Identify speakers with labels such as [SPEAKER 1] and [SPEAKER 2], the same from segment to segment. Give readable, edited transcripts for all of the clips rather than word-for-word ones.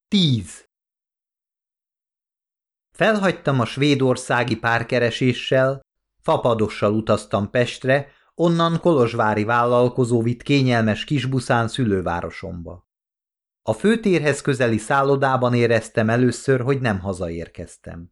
[SPEAKER 1] 10. Felhagytam a svédországi párkereséssel, fapadossal utaztam Pestre, onnan kolozsvári vállalkozó vitt kényelmes kisbuszán szülővárosomba. A főtérhez közeli szállodában éreztem először, hogy nem hazaérkeztem.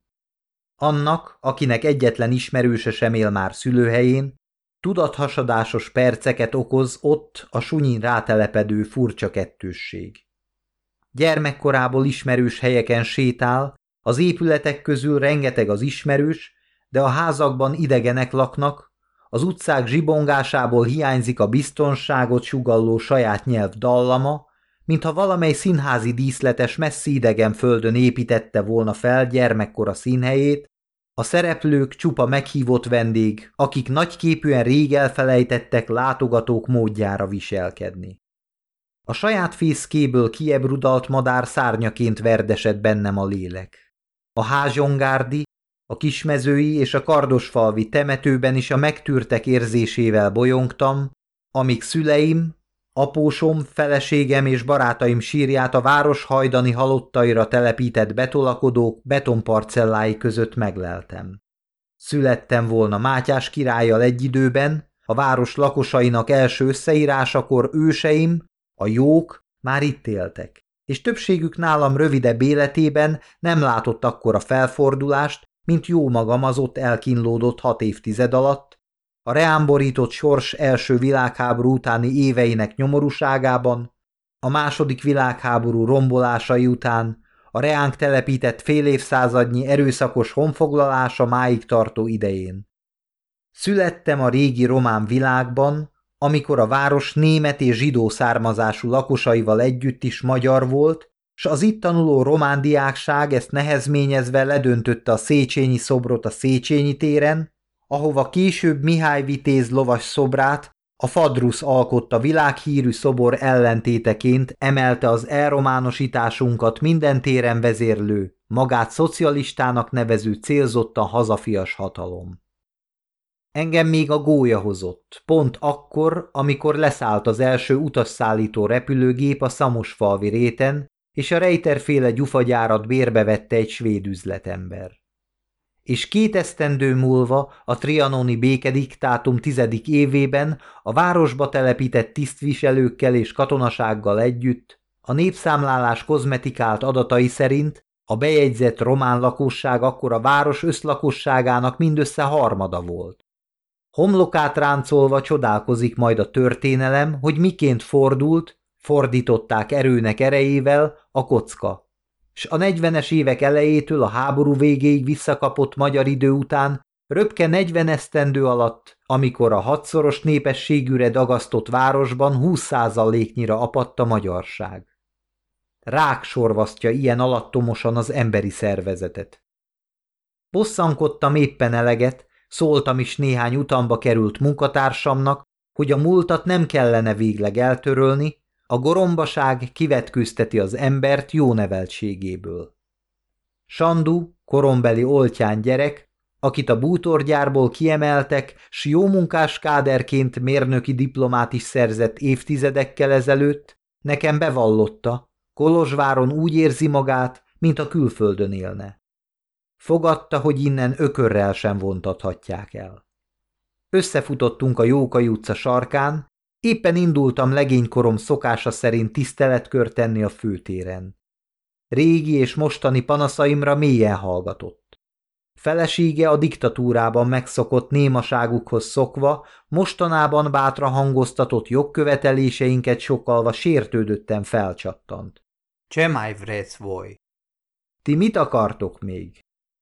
[SPEAKER 1] Annak, akinek egyetlen ismerőse sem él már szülőhelyén, tudathasadásos perceket okoz ott a sunyin rátelepedő furcsa kettősség. Gyermekkorából ismerős helyeken sétál, az épületek közül rengeteg az ismerős, de a házakban idegenek laknak, az utcák zsibongásából hiányzik a biztonságot sugalló saját nyelv dallama, mintha valamely színházi díszletes messzi idegen földön építette volna fel gyermekkora színhelyét, a szereplők csupa meghívott vendég, akik nagyképűen rég elfelejtettek látogatók módjára viselkedni. A saját fészkéből kiebrudalt madár szárnyaként verdesett bennem a lélek. A házsongárdi, a kismezői és a kardosfalvi temetőben is a megtűrtek érzésével bolyongtam, amíg szüleim, apósom, feleségem és barátaim sírját a város hajdani halottaira telepített betolakodók betonparcellái között megleltem. Születtem volna Mátyás királlyal egy időben, a város lakosainak első összeírásakor őseim, a jók már itt éltek, és többségük nálam rövidebb életében nem látott akkora felfordulást, mint jó magam az ott elkínlódott 6 évtized alatt, a reámborított sors első világháború utáni éveinek nyomorúságában, a második világháború rombolásai után, a reánk telepített fél évszázadnyi erőszakos honfoglalása máig tartó idején. Születtem a régi román világban, amikor a város német és zsidó származású lakosaival együtt is magyar volt, s az itt tanuló román diákság ezt nehezményezve ledöntötte a Széchenyi szobrot a Széchenyi téren, ahova később Mihály Vitéz lovas szobrát, a Fadrusz alkotta világhírű szobor ellentéteként emelte az elrománosításunkat minden téren vezérlő, magát szocialistának nevező célzottan hazafias hatalom. Engem még a gólya hozott, pont akkor, amikor leszállt az első utasszállító repülőgép a Szamosfalvi réten, és a Reiter-féle gyufagyárat bérbe vette egy svéd üzletember. És 2 esztendő múlva a trianoni békediktátum 10. évében a városba telepített tisztviselőkkel és katonasággal együtt a népszámlálás kozmetikált adatai szerint a bejegyzett román lakosság akkor a város összlakosságának mindössze harmada volt. Homlokát ráncolva csodálkozik majd a történelem, hogy miként fordították erőnek erejével a kocka, s a 40-es évek elejétől a háború végéig visszakapott magyar idő után röpke 40 esztendő alatt, amikor a 6-szoros népességűre dagasztott városban 20%-nyira apadt a magyarság. Rák sorvasztja ilyen alattomosan az emberi szervezetet. Bosszankodtam éppen eleget, szóltam is néhány utamba került munkatársamnak, hogy a múltat nem kellene végleg eltörölni, a gorombaság kivetkőzteti az embert jó neveltségéből. Sandu, korombeli oltyán gyerek, akit a bútorgyárból kiemeltek, s jó munkás káderként mérnöki diplomát is szerzett évtizedekkel ezelőtt, nekem bevallotta, Kolozsváron úgy érzi magát, mint a külföldön élne. Fogadta, hogy innen ökörrel sem vontathatják el. Összefutottunk a Jókai utca sarkán, éppen indultam legénykorom szokása szerint tiszteletkört tenni a főtéren. Régi és mostani panaszaimra mélyen hallgatott. Felesége a diktatúrában megszokott némaságukhoz szokva, mostanában bátra hangoztatott jogköveteléseinket sokkalva sértődötten felcsattant. Csemaj vrec voj! Ti mit akartok még?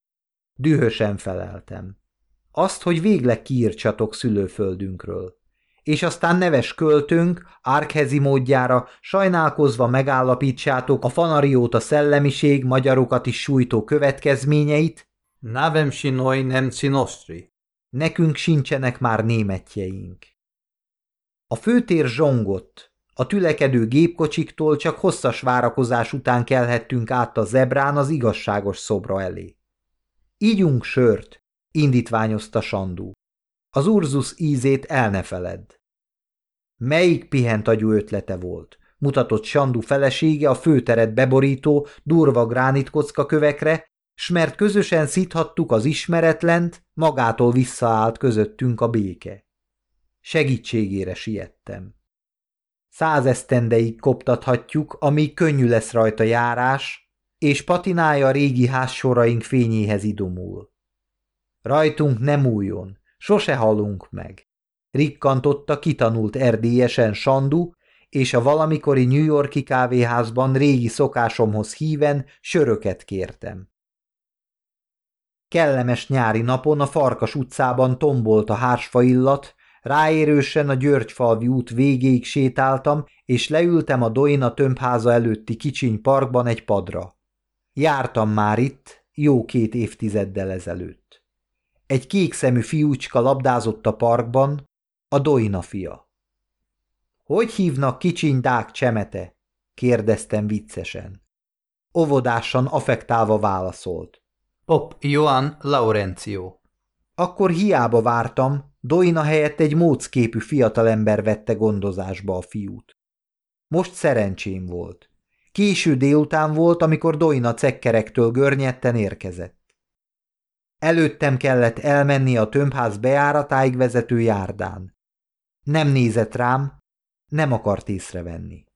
[SPEAKER 1] Dühösen feleltem. Azt, hogy végleg kiírtsatok szülőföldünkről. És aztán neves költőnk, Árkhezi módjára sajnálkozva megállapítsátok a fanarióta szellemiség magyarokat is sújtó következményeit, Navem si noi nemci nostri. Nekünk sincsenek már németjeink. A főtér zsongott, a tülekedő gépkocsiktól csak hosszas várakozás után kelhettünk át a zebrán az igazságos szobra elé. Ígyunk sört, indítványozta Sandu. Az Urzus ízét el ne feledd. Melyik pihent agyú ötlete volt? mutatott Sandu felesége a főteret beborító durva gránitkocka kövekre, s mert közösen szíthattuk az ismeretlent, magától visszaállt közöttünk a béke. Segítségére siettem. 100 esztendeig koptathatjuk, amíg könnyű lesz rajta járás, és patinája a régi házsoraink fényéhez idomul. Rajtunk nem újjon, sose halunk meg. Rikkantotta kitanult erdélyesen Sandu, és a valamikori New York-i kávéházban régi szokásomhoz híven söröket kértem. Kellemes nyári napon a Farkas utcában tombolt a hársfa illat, ráérősen a Györgyfalvi út végéig sétáltam, és leültem a Doina tömbháza előtti kicsiny parkban egy padra. Jártam már itt, jó 2 évtizeddel ezelőtt. Egy kékszemű fiúcska labdázott a parkban, a Doina fia. – Hogy hívnak kicsiny Dák Csemete? – kérdeztem viccesen. Óvodásan affektálva válaszolt. – Pop Johann Laurencio. Akkor hiába vártam, Doina helyett egy mócképű fiatalember vette gondozásba a fiút. Most szerencsém volt. Késő délután volt, amikor Doina cekkerektől görnyetten érkezett. Előttem kellett elmenni a tömbház bejáratáig vezető járdán. Nem nézett rám, nem akart észrevenni.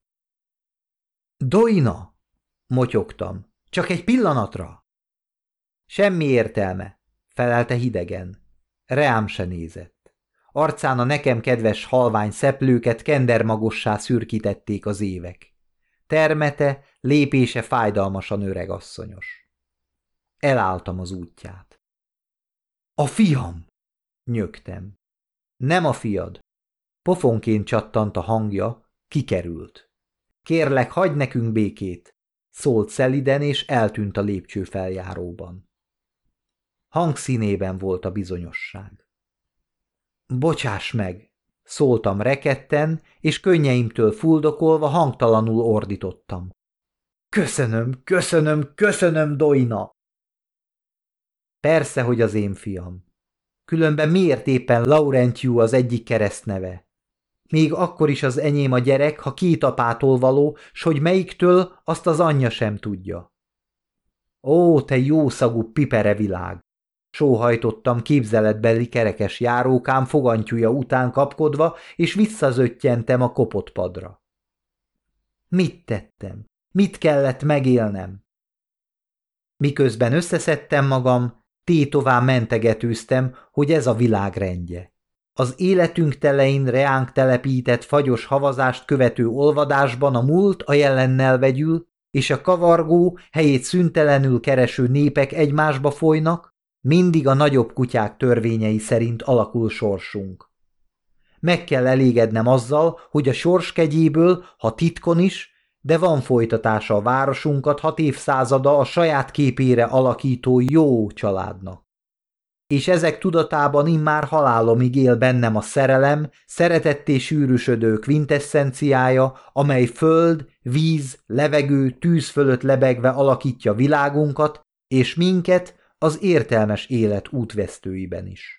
[SPEAKER 1] Doina! Motyogtam. Csak egy pillanatra! Semmi értelme, felelte hidegen. Reám se nézett. Arcán a nekem kedves halvány szeplőket kendermagossá szürkítették az évek. Termete, lépése fájdalmasan öregasszonyos. Elálltam az útját. A fiam! Nyögtem. Nem a fiad. Pofonként csattant a hangja, kikerült. Kérlek, hagyd nekünk békét, szólt szeliden, és eltűnt a lépcsőfeljáróban. Hangszínében volt a bizonyosság. Bocsáss meg, szóltam rekedten, és könnyeimtől fuldokolva hangtalanul ordítottam. Köszönöm, köszönöm, köszönöm, Doina! Persze, hogy az én fiam. Különben miért éppen Laurentius az egyik keresztneve? Még akkor is az enyém a gyerek, ha 2 apától való, s hogy melyiktől, azt az anyja sem tudja. Ó, te jószagú pipere világ! Sóhajtottam képzeletbeli kerekes járókám fogantyúja után kapkodva, és visszazöttyentem a kopott padra. Mit tettem? Mit kellett megélnem? Miközben összeszedtem magam, tétován mentegetőztem, hogy ez a világ rendje. Az életünk telein reánk telepített fagyos havazást követő olvadásban a múlt a jelennel vegyül, és a kavargó, helyét szüntelenül kereső népek egymásba folynak, mindig a nagyobb kutyák törvényei szerint alakul sorsunk. Meg kell elégednem azzal, hogy a sors kegyéből, ha titkon is, de van folytatása a városunkat 6 évszázada a saját képére alakító jó családnak. És ezek tudatában immár halálomig él bennem a szerelem, szeretetté sűrűsödő kvintesszenciája, amely föld, víz, levegő, tűz fölött lebegve alakítja világunkat, és minket az értelmes élet útvesztőiben is.